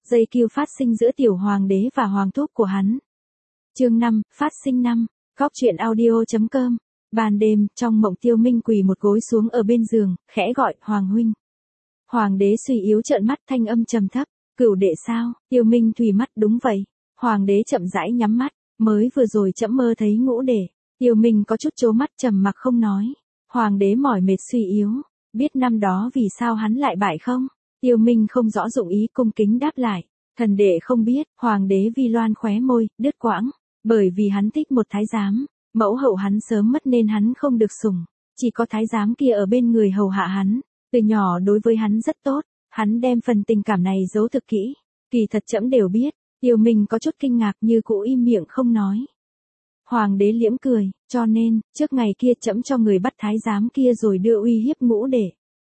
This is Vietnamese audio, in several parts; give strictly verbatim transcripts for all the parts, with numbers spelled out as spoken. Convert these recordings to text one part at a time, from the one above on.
dây cừu phát sinh giữa tiểu hoàng đế và hoàng thúc của hắn. Chương năm, phát sinh năm. Góc truyện audio chấm com. Ban đêm, trong mộng Tiêu Minh quỳ một gối xuống ở bên giường, khẽ gọi, "Hoàng huynh." Hoàng đế suy yếu trợn mắt, thanh âm trầm thấp, "Cửu đệ sao?" Tiêu Minh thùy mắt, "Đúng vậy." Hoàng đế chậm rãi nhắm mắt, "Mới vừa rồi trẫm mơ thấy ngũ đệ." Tiêu Minh có chút trố mắt, trầm mặc không nói. Hoàng đế mỏi mệt suy yếu, biết năm đó vì sao hắn lại bại không? Tiêu Minh không rõ dụng ý, cung kính đáp lại, "Thần đệ không biết." Hoàng đế vi loan khóe môi, đứt quãng, bởi vì hắn thích một thái giám, mẫu hậu hắn sớm mất nên hắn không được sủng, chỉ có thái giám kia ở bên người hầu hạ hắn, từ nhỏ đối với hắn rất tốt, hắn đem phần tình cảm này giấu thực kỹ, kỳ thật trẫm đều biết. Tiêu Minh có chút kinh ngạc, như cũ im miệng không nói. Hoàng đế liễm cười, "Cho nên, trước ngày kia trẫm cho người bắt thái giám kia rồi đưa uy hiếp ngũ đệ.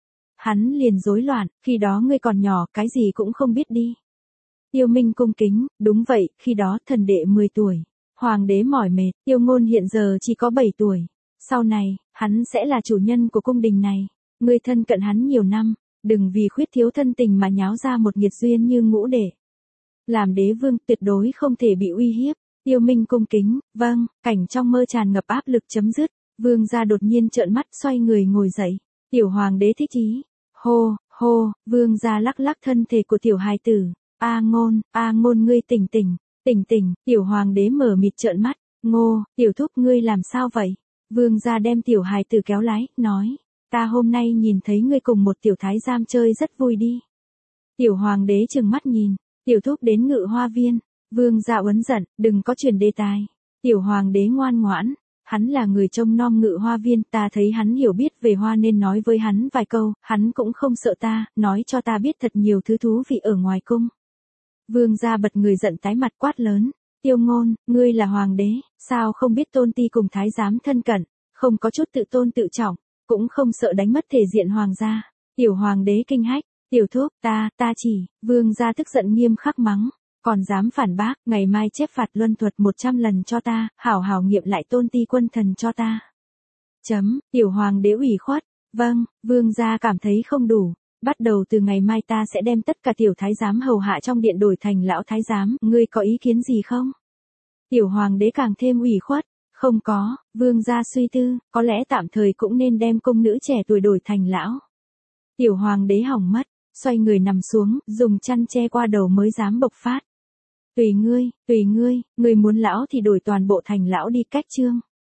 Hắn liền rối loạn, khi đó ngươi còn nhỏ, cái gì cũng không biết đi." Tiêu Minh cung kính, "Đúng vậy, khi đó thần đệ mười tuổi." Hoàng đế mỏi mệt, Tiêu Ngôn hiện giờ chỉ có bảy tuổi. Sau này, hắn sẽ là chủ nhân của cung đình này. Ngươi thân cận hắn nhiều năm, đừng vì khuyết thiếu thân tình mà nháo ra một nghiệt duyên như ngũ đệ. Làm đế vương tuyệt đối không thể bị uy hiếp. Tiêu Minh cung kính, "Vâng." Cảnh trong mơ tràn ngập áp lực chấm dứt. Vương gia đột nhiên trợn mắt, xoay người ngồi dậy. Tiểu hoàng đế thích chí. Hô, hô, vương gia lắc lắc thân thể của tiểu hài tử. "A Ngôn, A Ngôn ngươi tỉnh tỉnh, tỉnh tỉnh." Tiểu hoàng đế mở mịt trợn mắt, "Ngô, tiểu thúc ngươi làm sao vậy?" Vương gia đem tiểu hài tử kéo lái, nói, "Ta hôm nay nhìn thấy ngươi cùng một tiểu thái giám chơi rất vui đi." Tiểu hoàng đế trừng mắt nhìn, "Tiểu thúc đến Ngự Hoa Viên." Vương gia uấn giận, "Đừng có chuyển đề tài." Tiểu hoàng đế ngoan ngoãn, "Hắn là người trông nom Ngự Hoa Viên, ta thấy hắn hiểu biết về hoa nên nói với hắn vài câu, hắn cũng không sợ ta, nói cho ta biết thật nhiều thứ thú vị ở ngoài cung." Vương gia bật người giận tái mặt, quát lớn, "Tiêu Ngôn, ngươi là hoàng đế, sao không biết tôn ti cùng thái giám thân cận, không có chút tự tôn tự trọng, cũng không sợ đánh mất thể diện hoàng gia." Tiểu hoàng đế kinh hách, "Tiểu thúc, ta, ta chỉ." Vương gia tức giận nghiêm khắc mắng, "Còn dám phản bác, ngày mai chép phạt luân thuật một trăm lần cho ta, hảo hảo nghiệm lại tôn ti quân thần cho ta." Chấm, tiểu hoàng đế ủy khuất, "Vâng." Vương gia cảm thấy không đủ, "Bắt đầu từ ngày mai ta sẽ đem tất cả tiểu thái giám hầu hạ trong điện đổi thành lão thái giám, ngươi có ý kiến gì không?" Tiểu hoàng đế càng thêm ủy khuất, "Không có." Vương gia suy tư, "Có lẽ tạm thời cũng nên đem cung nữ trẻ tuổi đổi thành lão." Tiểu hoàng đế hỏng mất, xoay người nằm xuống, dùng chăn che qua đầu mới dám bộc phát. "Tùy ngươi, tùy ngươi, ngươi muốn lão thì đổi toàn bộ thành lão đi." Cách chương